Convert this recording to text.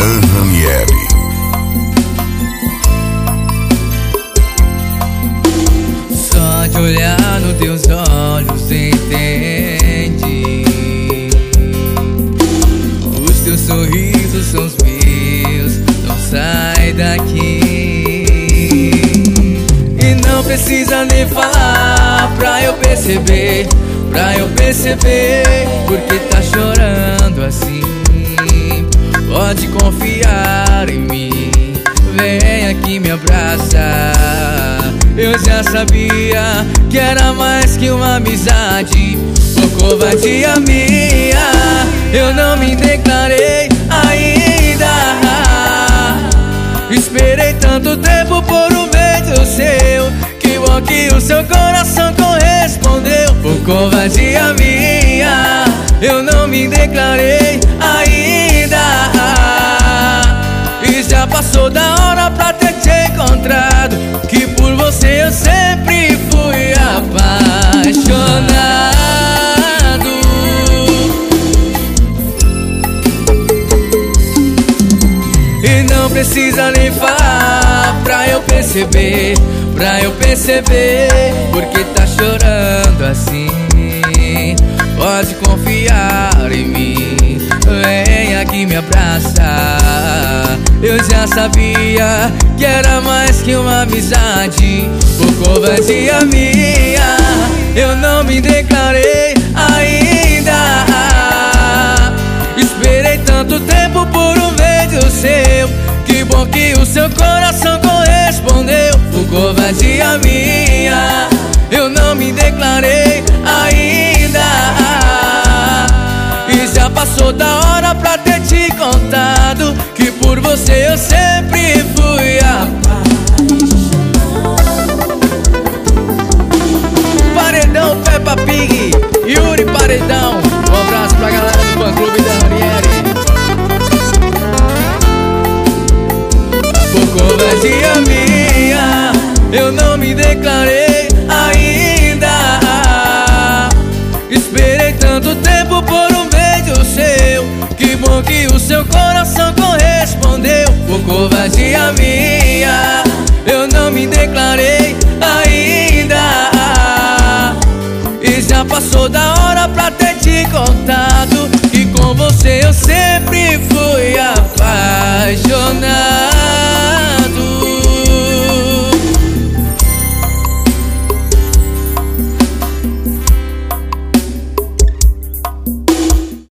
Dan Ranieri. Só de olhar nos teus olhos entende. Os teus sorrisos são os meus, não sai daqui. E não precisa nem falar pra eu perceber, porque tá chorando assim. Pode confiar em mim, vem aqui me abraçar. Eu já sabia que era mais que uma amizade, por covardia minha, eu não me declarei ainda. Esperei tanto tempo por um beijo seu, que bom que o seu coração correspondeu. Por covardia minha, eu não me declarei ainda. E já passou da hora pra ter te encontrado, que por você eu sempre fui apaixonado. E não precisa nem falar pra eu perceber, porque tá chorando assim. Pode confiar em mim, vem aqui me abraçar. Eu já sabia que era mais que uma amizade, por covardia minha, eu não me declarei ainda. Esperei tanto tempo por um beijo seu, que bom que o seu coração correspondeu. Por covardia minha, eu não me declarei ainda. E já passou da hora pra ter te contado, que por você eu sempre fui apaixonado. Paredão Peppa Pig, Yuri Paredão. Um abraço pra galera do fã clube da Ranieri. Por covardia minha, eu não me declarei ainda. Esperei tanto tempo por um beijo seu, que bom que o seu coração correspondeu. Por covardia minha, eu não me declarei ainda. E já passou da hora pra ter te contado,